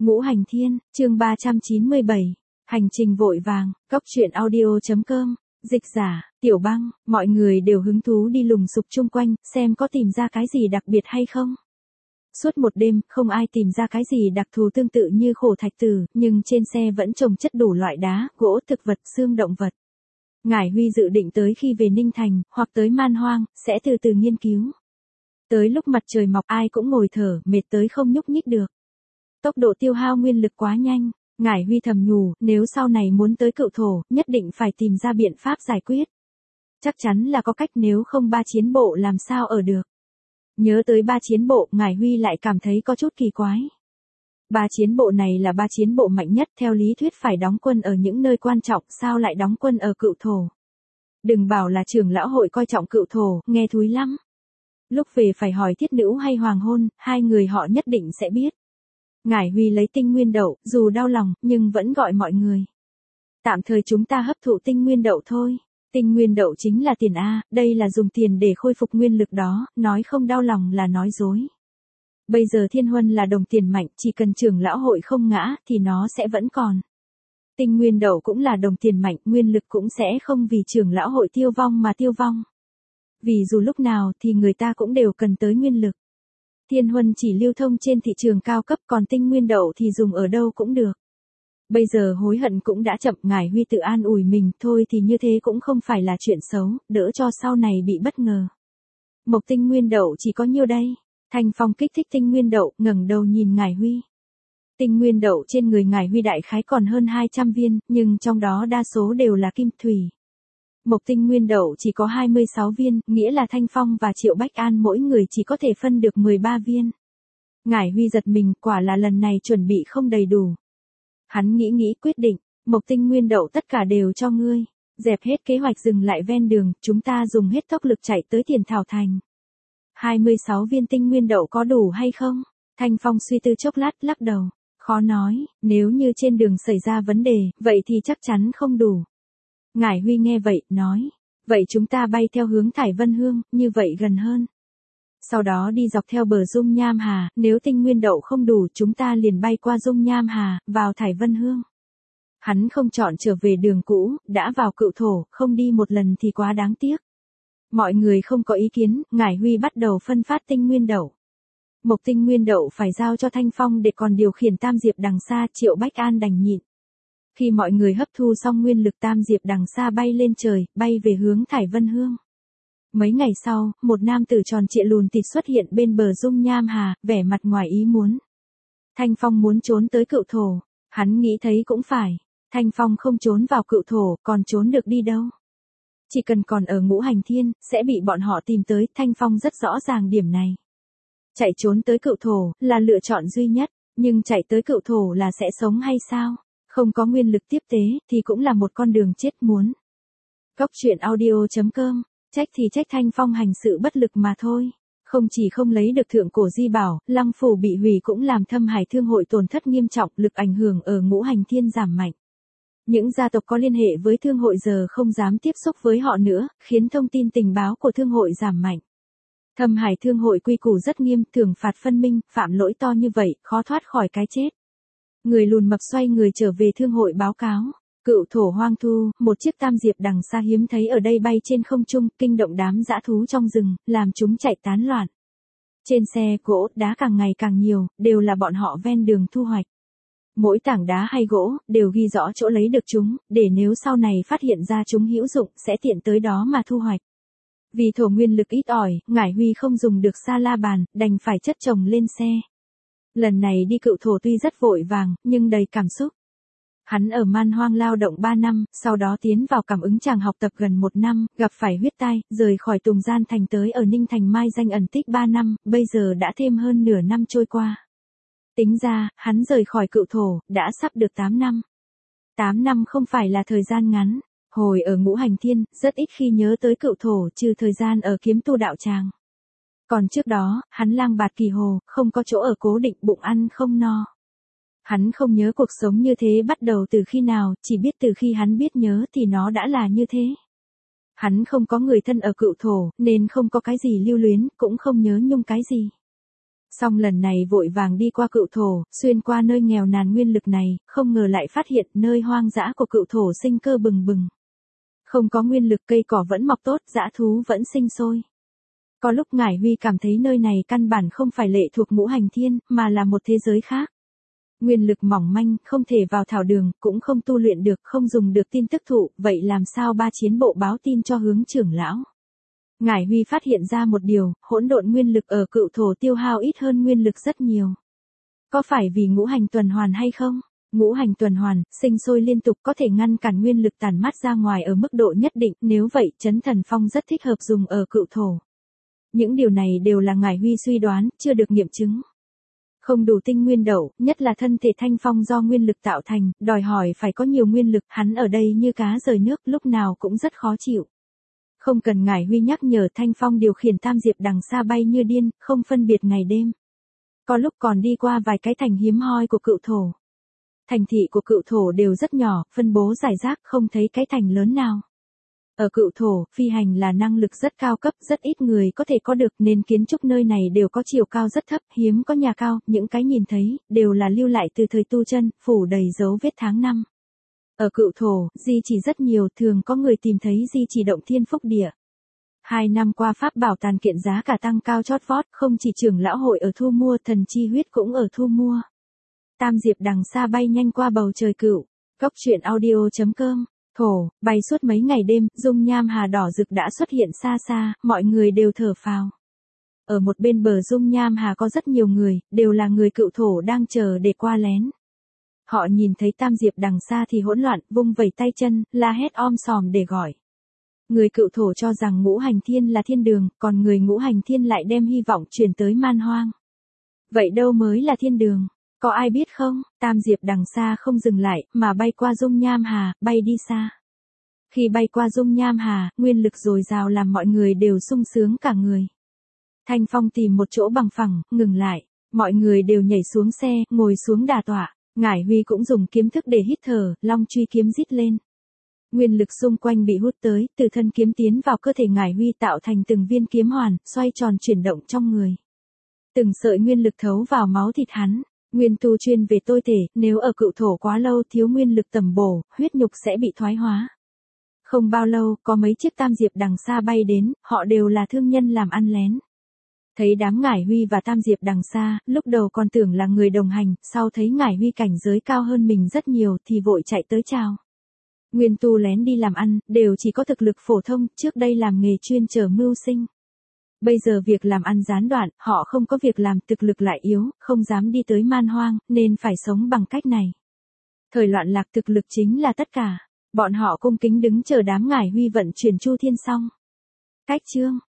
Ngũ Hành Thiên, chương 397. Hành trình vội vàng, Cóc truyện audio.com, dịch giả, Tiểu Băng, mọi người đều hứng thú đi lùng sục chung quanh, xem có tìm ra cái gì đặc biệt hay không. Suốt một đêm, không ai tìm ra cái gì đặc thù tương tự như khổ thạch tử, nhưng trên xe vẫn chồng chất đủ loại đá, gỗ, thực vật, xương động vật. Ngải Huy dự định tới khi về Ninh Thành, hoặc tới Man Hoang, sẽ từ từ nghiên cứu. Tới lúc mặt trời mọc ai cũng ngồi thở, mệt tới không nhúc nhích được. Tốc độ tiêu hao nguyên lực quá nhanh, Ngải Huy thầm nhủ, nếu sau này muốn tới Cựu Thổ, nhất định phải tìm ra biện pháp giải quyết. Chắc chắn là có cách, nếu không ba chiến bộ làm sao ở được. Nhớ tới ba chiến bộ, Ngải Huy lại cảm thấy có chút kỳ quái. Ba chiến bộ này là ba chiến bộ mạnh nhất, theo lý thuyết phải đóng quân ở những nơi quan trọng, sao lại đóng quân ở Cựu Thổ. Đừng bảo là trưởng lão hội coi trọng Cựu Thổ, nghe thúi lắm. Lúc về phải hỏi Thiết Nữ hay Hoàng Hôn, hai người họ nhất định sẽ biết. Ngải Huy lấy tinh nguyên đậu, dù đau lòng, nhưng vẫn gọi mọi người. Tạm thời chúng ta hấp thụ tinh nguyên đậu thôi. Tinh nguyên đậu chính là tiền A, đây là dùng tiền để khôi phục nguyên lực đó, nói không đau lòng là nói dối. Bây giờ Thiên Huân là đồng tiền mạnh, chỉ cần trưởng lão hội không ngã, thì nó sẽ vẫn còn. Tinh nguyên đậu cũng là đồng tiền mạnh, nguyên lực cũng sẽ không vì trưởng lão hội tiêu vong mà tiêu vong. Vì dù lúc nào thì người ta cũng đều cần tới nguyên lực. Thiên Huân chỉ lưu thông trên thị trường cao cấp, còn tinh nguyên đậu thì dùng ở đâu cũng được. Bây giờ hối hận cũng đã chậm, Ngải Huy tự an ủi mình, thôi thì như thế cũng không phải là chuyện xấu, đỡ cho sau này bị bất ngờ. Mộc tinh nguyên đậu chỉ có nhiêu đây? Thanh Phong kích thích tinh nguyên đậu, ngẩng đầu nhìn Ngải Huy. Tinh nguyên đậu trên người Ngải Huy đại khái còn hơn 200 viên, nhưng trong đó đa số đều là kim thủy. Mộc tinh nguyên đậu chỉ có 26 viên, nghĩa là Thanh Phong và Triệu Bách An mỗi người chỉ có thể phân được 13 viên. Ngải Huy giật mình, quả là lần này chuẩn bị không đầy đủ. Hắn nghĩ quyết định, mộc tinh nguyên đậu tất cả đều cho ngươi. Dẹp hết kế hoạch dừng lại ven đường, chúng ta dùng hết tốc lực chạy tới Tiền Thảo Thành. 26 viên tinh nguyên đậu có đủ hay không? Thanh Phong suy tư chốc lát, lắc đầu. Khó nói, nếu như trên đường xảy ra vấn đề, vậy thì chắc chắn không đủ. Ngải Huy nghe vậy, nói. Vậy chúng ta bay theo hướng Thải Vân Hương, như vậy gần hơn. Sau đó đi dọc theo bờ Dung Nham Hà, nếu tinh nguyên đậu không đủ chúng ta liền bay qua Dung Nham Hà, vào Thải Vân Hương. Hắn không chọn trở về đường cũ, đã vào Cựu Thổ, không đi một lần thì quá đáng tiếc. Mọi người không có ý kiến, Ngải Huy bắt đầu phân phát tinh nguyên đậu. Mộc tinh nguyên đậu phải giao cho Thanh Phong để còn điều khiển Tam Diệp đằng xa, Triệu Bách An đành nhịn. Khi mọi người hấp thu xong nguyên lực, Tam Diệp đằng xa bay lên trời, bay về hướng Thải Vân Hương. Mấy ngày sau, một nam tử tròn trịa lùn thịt xuất hiện bên bờ Dung Nham Hà, vẻ mặt ngoài ý muốn. Thanh Phong muốn trốn tới Cựu Thổ, hắn nghĩ thấy cũng phải. Thanh Phong không trốn vào Cựu Thổ, còn trốn được đi đâu. Chỉ cần còn ở Ngũ Hành Thiên, sẽ bị bọn họ tìm tới, Thanh Phong rất rõ ràng điểm này. Chạy trốn tới Cựu Thổ, là lựa chọn duy nhất, nhưng chạy tới Cựu Thổ là sẽ sống hay sao? Không có nguyên lực tiếp tế, thì cũng là một con đường chết muốn. Cóc truyện audio.com, trách thì trách Thanh Phong hành sự bất lực mà thôi. Không chỉ không lấy được thượng cổ di bảo, Lăng Phủ bị hủy cũng làm Thâm Hải Thương hội tổn thất nghiêm trọng, lực ảnh hưởng ở Ngũ Hành Thiên giảm mạnh. Những gia tộc có liên hệ với thương hội giờ không dám tiếp xúc với họ nữa, khiến thông tin tình báo của thương hội giảm mạnh. Thâm Hải Thương hội quy củ rất nghiêm, thưởng phạt phân minh, phạm lỗi to như vậy, khó thoát khỏi cái chết. Người lùn mập xoay người trở về thương hội báo cáo. Cựu Thổ hoang thu, một chiếc Tam Diệp đằng xa hiếm thấy ở đây bay trên không trung, kinh động đám dã thú trong rừng, làm chúng chạy tán loạn. Trên xe, gỗ, đá càng ngày càng nhiều, đều là bọn họ ven đường thu hoạch. Mỗi tảng đá hay gỗ, đều ghi rõ chỗ lấy được chúng, để nếu sau này phát hiện ra chúng hữu dụng, sẽ tiện tới đó mà thu hoạch. Vì thổ nguyên lực ít ỏi, Ngải Huy không dùng được sa la bàn, đành phải chất chồng lên xe. Lần này đi Cựu Thổ tuy rất vội vàng, nhưng đầy cảm xúc. Hắn ở Man Hoang lao động 3 năm, sau đó tiến vào cảm ứng tràng học tập gần 1 năm, gặp phải huyết tai, rời khỏi Tùng Gian Thành tới ở Ninh Thành mai danh ẩn tích 3 năm, bây giờ đã thêm hơn nửa năm trôi qua. Tính ra, hắn rời khỏi Cựu Thổ, đã sắp được 8 năm. 8 năm không phải là thời gian ngắn. Hồi ở Ngũ Hành Thiên, rất ít khi nhớ tới Cựu Thổ, trừ thời gian ở kiếm tu đạo tràng. Còn trước đó, hắn lang bạt kỳ hồ, không có chỗ ở cố định, bụng ăn không no. Hắn không nhớ cuộc sống như thế bắt đầu từ khi nào, chỉ biết từ khi hắn biết nhớ thì nó đã là như thế. Hắn không có người thân ở Cựu Thổ, nên không có cái gì lưu luyến, cũng không nhớ nhung cái gì. Xong lần này vội vàng đi qua Cựu Thổ, xuyên qua nơi nghèo nàn nguyên lực này, không ngờ lại phát hiện nơi hoang dã của Cựu Thổ sinh cơ bừng bừng. Không có nguyên lực, cây cỏ vẫn mọc tốt, dã thú vẫn sinh sôi. Có lúc Ngải Huy cảm thấy nơi này căn bản không phải lệ thuộc ngũ hành thiên, mà là một thế giới khác. Nguyên lực mỏng manh, không thể vào thảo đường, cũng không tu luyện được, không dùng được tin tức thụ, vậy làm sao ba chiến bộ báo tin cho hướng trưởng lão? Ngải Huy phát hiện ra một điều, hỗn độn nguyên lực ở Cựu Thổ tiêu hao ít hơn nguyên lực rất nhiều. Có phải vì ngũ hành tuần hoàn hay không? Ngũ hành tuần hoàn, sinh sôi liên tục có thể ngăn cản nguyên lực tản mát ra ngoài ở mức độ nhất định, nếu vậy, Chấn Thần Phong rất thích hợp dùng ở Cựu Thổ. Những điều này đều là Ngải Huy suy đoán, chưa được nghiệm chứng. Không đủ tinh nguyên đậu, nhất là thân thể Thanh Phong do nguyên lực tạo thành, đòi hỏi phải có nhiều nguyên lực, hắn ở đây như cá rời nước, lúc nào cũng rất khó chịu. Không cần Ngải Huy nhắc nhở, Thanh Phong điều khiển Tam Diệp đằng xa bay như điên, không phân biệt ngày đêm. Có lúc còn đi qua vài cái thành hiếm hoi của Cựu Thổ. Thành thị của Cựu Thổ đều rất nhỏ, phân bố rải rác, không thấy cái thành lớn nào. Ở Cựu Thổ, phi hành là năng lực rất cao cấp, rất ít người có thể có được, nên kiến trúc nơi này đều có chiều cao rất thấp, hiếm có nhà cao, những cái nhìn thấy, đều là lưu lại từ thời tu chân, phủ đầy dấu vết tháng năm. Ở Cựu Thổ, di chỉ rất nhiều, thường có người tìm thấy di chỉ động thiên phúc địa. 2 năm qua pháp bảo tàn kiện giá cả tăng cao chót vót, không chỉ trưởng lão hội ở thu mua, thần chi huyết cũng ở thu mua. Tam Diệp đằng xa bay nhanh qua bầu trời Cựu. Cốc truyện audio.com. Thổ, bay suốt mấy ngày đêm, dung nham hà đỏ rực đã xuất hiện xa xa, mọi người đều thở phào. Ở một bên bờ dung nham hà có rất nhiều người, đều là người Cựu Thổ đang chờ để qua lén. Họ nhìn thấy Tam Diệp đằng xa thì hỗn loạn, vung vẩy tay chân, la hét om sòm để gọi. Người Cựu Thổ cho rằng ngũ hành thiên là thiên đường, còn người ngũ hành thiên lại đem hy vọng truyền tới man hoang. Vậy đâu mới là thiên đường? Có ai biết không? Tam Diệp đằng xa không dừng lại, mà bay qua dung nham hà, bay đi xa. Khi bay qua dung nham hà, nguyên lực dồi dào làm mọi người đều sung sướng cả người. Thanh Phong tìm một chỗ bằng phẳng, ngừng lại. Mọi người đều nhảy xuống xe, ngồi xuống đà tọa. Ngải Huy cũng dùng kiếm thức để hít thở, long truy kiếm rít lên. Nguyên lực xung quanh bị hút tới, từ thân kiếm tiến vào cơ thể Ngải Huy tạo thành từng viên kiếm hoàn, xoay tròn chuyển động trong người. Từng sợi nguyên lực thấu vào máu thịt hắn. Nguyên tu chuyên về tôi thể, nếu ở Cựu Thổ quá lâu thiếu nguyên lực tầm bổ, huyết nhục sẽ bị thoái hóa. Không bao lâu, có mấy chiếc Tam Diệp đằng xa bay đến, họ đều là thương nhân làm ăn lén. Thấy đám Ngải Huy và Tam Diệp đằng xa, lúc đầu còn tưởng là người đồng hành, sau thấy Ngải Huy cảnh giới cao hơn mình rất nhiều thì vội chạy tới chào. Nguyên tu lén đi làm ăn, đều chỉ có thực lực phổ thông, trước đây làm nghề chuyên chở mưu sinh. Bây giờ việc làm ăn gián đoạn, họ không có việc làm, thực lực lại yếu, không dám đi tới man hoang, nên phải sống bằng cách này. Thời loạn lạc thực lực chính là tất cả. Bọn họ cung kính đứng chờ đám Ngải Huy vận chuyển Chu Thiên xong. Cách chương